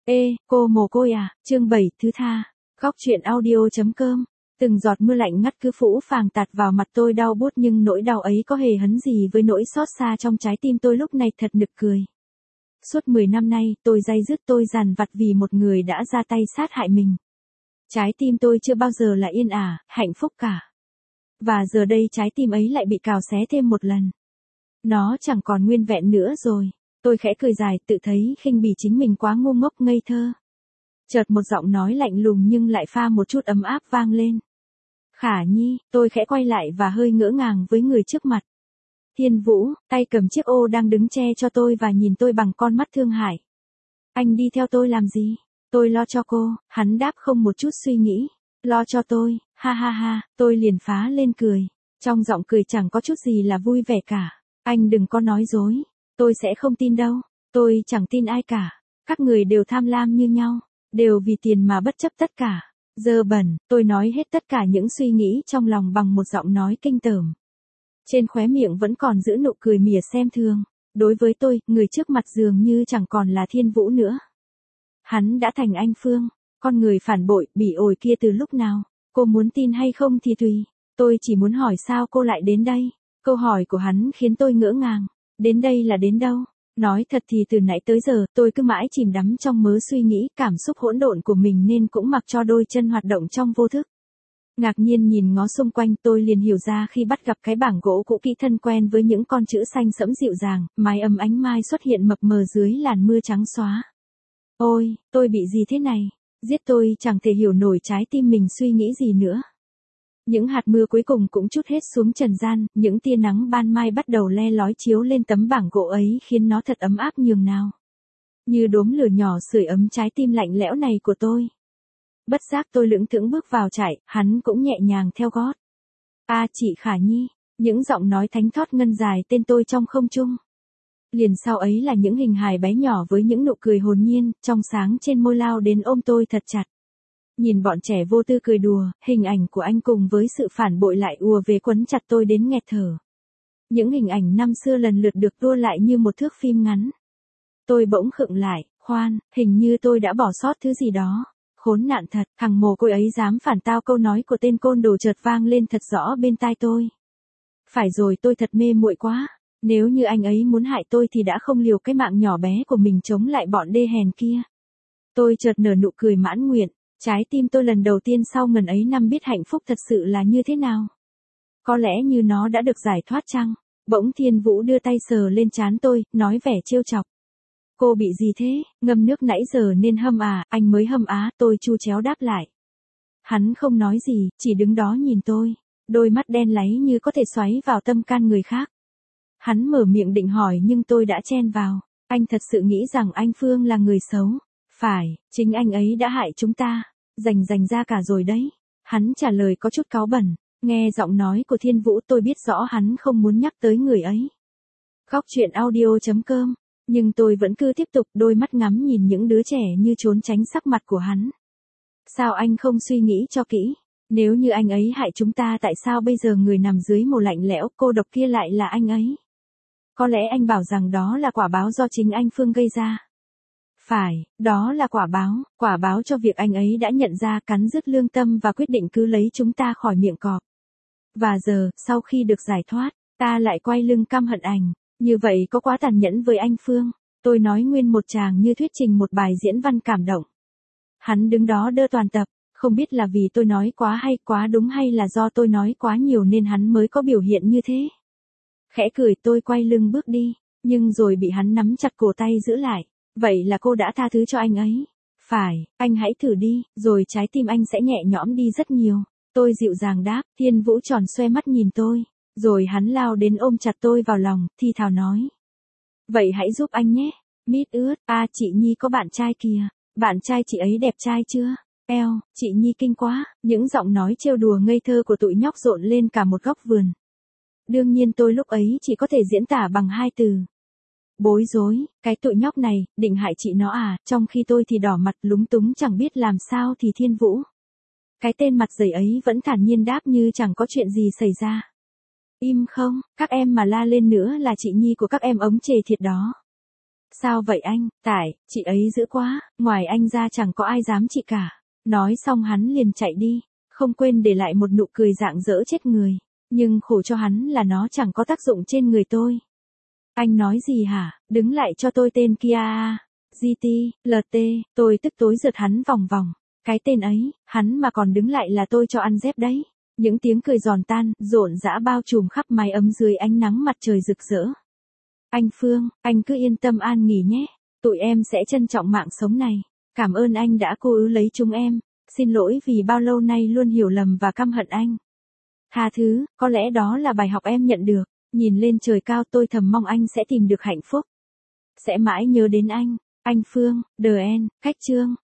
Ê, cô mồ côi à, chương 7 thứ tha, góc truyện audio.com. Từng giọt mưa lạnh ngắt cứ phũ phàng tạt vào mặt tôi đau buốt, nhưng nỗi đau ấy có hề hấn gì với nỗi xót xa trong trái tim tôi lúc này, thật nực cười. Suốt 10 năm nay, tôi day dứt, tôi dằn vặt vì một người đã ra tay sát hại mình. Trái tim tôi chưa bao giờ là yên ả, hạnh phúc cả. Và giờ đây trái tim ấy lại bị cào xé thêm một lần. Nó chẳng còn nguyên vẹn nữa rồi. Tôi khẽ cười dài, tự thấy khinh bỉ chính mình quá ngu ngốc ngây thơ. Chợt một giọng nói lạnh lùng nhưng lại pha một chút ấm áp vang lên. Khả Nhi, tôi khẽ quay lại và hơi ngỡ ngàng với người trước mặt. Thiên Vũ, tay cầm chiếc ô đang đứng che cho tôi và nhìn tôi bằng con mắt thương hại. Anh đi theo tôi làm gì? Tôi lo cho cô, hắn đáp không một chút suy nghĩ. Lo cho tôi, ha ha ha, tôi liền phá lên cười. Trong giọng cười chẳng có chút gì là vui vẻ cả. Anh đừng có nói dối. Tôi sẽ không tin đâu, tôi chẳng tin ai cả. Các người đều tham lam như nhau, đều vì tiền mà bất chấp tất cả. Dơ bẩn, tôi nói hết tất cả những suy nghĩ trong lòng bằng một giọng nói kinh tởm. Trên khóe miệng vẫn còn giữ nụ cười mỉa xem thường. Đối với tôi, người trước mặt dường như chẳng còn là Thiên Vũ nữa. Hắn đã thành anh Phương, con người phản bội, bỉ ổi kia từ lúc nào. Cô muốn tin hay không thì tùy. Tôi chỉ muốn hỏi sao cô lại đến đây. Câu hỏi của hắn khiến tôi ngỡ ngàng. Đến đây là đến đâu? Nói thật thì từ nãy tới giờ, tôi cứ mãi chìm đắm trong mớ suy nghĩ, cảm xúc hỗn độn của mình nên cũng mặc cho đôi chân hoạt động trong vô thức. Ngạc nhiên nhìn ngó xung quanh, tôi liền hiểu ra khi bắt gặp cái bảng gỗ cũ kỹ thân quen với những con chữ xanh sẫm dịu dàng, mái ấm ánh mai xuất hiện mập mờ dưới làn mưa trắng xóa. Ôi, tôi bị gì thế này? Giết tôi chẳng thể hiểu nổi trái tim mình suy nghĩ gì nữa. Những hạt mưa cuối cùng cũng trút hết xuống trần gian, những tia nắng ban mai bắt đầu le lói chiếu lên tấm bảng gỗ ấy khiến nó thật ấm áp nhường nào. Như đốm lửa nhỏ sưởi ấm trái tim lạnh lẽo này của tôi. Bất giác tôi lững thững bước vào trại, hắn cũng nhẹ nhàng theo gót. A chị Khả Nhi, những giọng nói thánh thót ngân dài tên tôi trong không trung. Liền sau ấy là những hình hài bé nhỏ với những nụ cười hồn nhiên, trong sáng trên môi lao đến ôm tôi thật chặt. Nhìn bọn trẻ vô tư cười đùa, hình ảnh của anh cùng với sự phản bội lại ùa về quấn chặt tôi đến nghẹt thở. Những hình ảnh năm xưa lần lượt được tua lại như một thước phim ngắn. Tôi bỗng khựng lại, khoan, hình như tôi đã bỏ sót thứ gì đó. Khốn nạn thật, thằng mồ côi ấy dám phản tao, câu nói của tên côn đồ chợt vang lên thật rõ bên tai tôi. Phải rồi, tôi thật mê muội quá. Nếu như anh ấy muốn hại tôi thì đã không liều cái mạng nhỏ bé của mình chống lại bọn đê hèn kia. Tôi chợt nở nụ cười mãn nguyện. Trái tim tôi lần đầu tiên sau ngần ấy năm biết hạnh phúc thật sự là như thế nào. Có lẽ như nó đã được giải thoát chăng? Bỗng Thiên Vũ đưa tay sờ lên trán tôi, nói vẻ trêu chọc. Cô bị gì thế, ngâm nước nãy giờ nên hâm à, anh mới hâm á, tôi chu chéo đáp lại. Hắn không nói gì, chỉ đứng đó nhìn tôi, đôi mắt đen láy như có thể xoáy vào tâm can người khác. Hắn mở miệng định hỏi nhưng tôi đã chen vào, anh thật sự nghĩ rằng anh Phương là người xấu? Phải, chính anh ấy đã hại chúng ta, dành ra cả rồi đấy. Hắn trả lời có chút cáu bẩn, nghe giọng nói của Thiên Vũ tôi biết rõ hắn không muốn nhắc tới người ấy. Góc truyện audio.com, nhưng tôi vẫn cứ tiếp tục đôi mắt ngắm nhìn những đứa trẻ như trốn tránh sắc mặt của hắn. Sao anh không suy nghĩ cho kỹ? Nếu như anh ấy hại chúng ta tại sao bây giờ người nằm dưới mồ lạnh lẽo cô độc kia lại là anh ấy? Có lẽ anh bảo rằng đó là quả báo do chính anh Phương gây ra. Phải, đó là quả báo cho việc anh ấy đã nhận ra, cắn rứt lương tâm và quyết định cứ lấy chúng ta khỏi miệng cọp. Và giờ, sau khi được giải thoát, ta lại quay lưng căm hận anh. Như vậy có quá tàn nhẫn với anh Phương. Tôi nói nguyên một tràng như thuyết trình một bài diễn văn cảm động. Hắn đứng đó đơ toàn tập, không biết là vì tôi nói quá hay quá đúng hay là do tôi nói quá nhiều nên hắn mới có biểu hiện như thế. Khẽ cười tôi quay lưng bước đi, nhưng rồi bị hắn nắm chặt cổ tay giữ lại. Vậy là cô đã tha thứ cho anh ấy. Phải, anh hãy thử đi, rồi trái tim anh sẽ nhẹ nhõm đi rất nhiều. Tôi dịu dàng đáp, Thiên Vũ tròn xoe mắt nhìn tôi. Rồi hắn lao đến ôm chặt tôi vào lòng, thi thào nói. Vậy hãy giúp anh nhé. Mít ướt, chị Nhi có bạn trai kìa. Bạn trai chị ấy đẹp trai chưa? Eo, chị Nhi kinh quá. Những giọng nói trêu đùa ngây thơ của tụi nhóc rộn lên cả một góc vườn. Đương nhiên tôi lúc ấy chỉ có thể diễn tả bằng 2 từ. Bối rối, cái tụi nhóc này, định hại chị nó à, trong khi tôi thì đỏ mặt lúng túng chẳng biết làm sao thì Thiên Vũ. Cái tên mặt dày ấy vẫn thản nhiên đáp như chẳng có chuyện gì xảy ra. Im không, các em mà la lên nữa là chị Nhi của các em ống chề thiệt đó. Sao vậy anh? Tại, chị ấy dữ quá, ngoài anh ra chẳng có ai dám chị cả. Nói xong hắn liền chạy đi, không quên để lại một nụ cười rạng rỡ chết người. Nhưng khổ cho hắn là nó chẳng có tác dụng trên người tôi. Anh nói gì hả? Đứng lại cho tôi tên kia à? GT, LT, tôi tức tối giật hắn vòng vòng. Cái tên ấy, hắn mà còn đứng lại là tôi cho ăn dép đấy. Những tiếng cười giòn tan, rộn rã bao trùm khắp mái ấm dưới ánh nắng mặt trời rực rỡ. Anh Phương, anh cứ yên tâm an nghỉ nhé. Tụi em sẽ trân trọng mạng sống này. Cảm ơn anh đã cố ứ lấy chúng em. Xin lỗi vì bao lâu nay luôn hiểu lầm và căm hận anh. Tha thứ, có lẽ đó là bài học em nhận được. Nhìn lên trời cao tôi thầm mong anh sẽ tìm được hạnh phúc. Sẽ mãi nhớ đến anh. Anh Phương, The End, Cách Chương.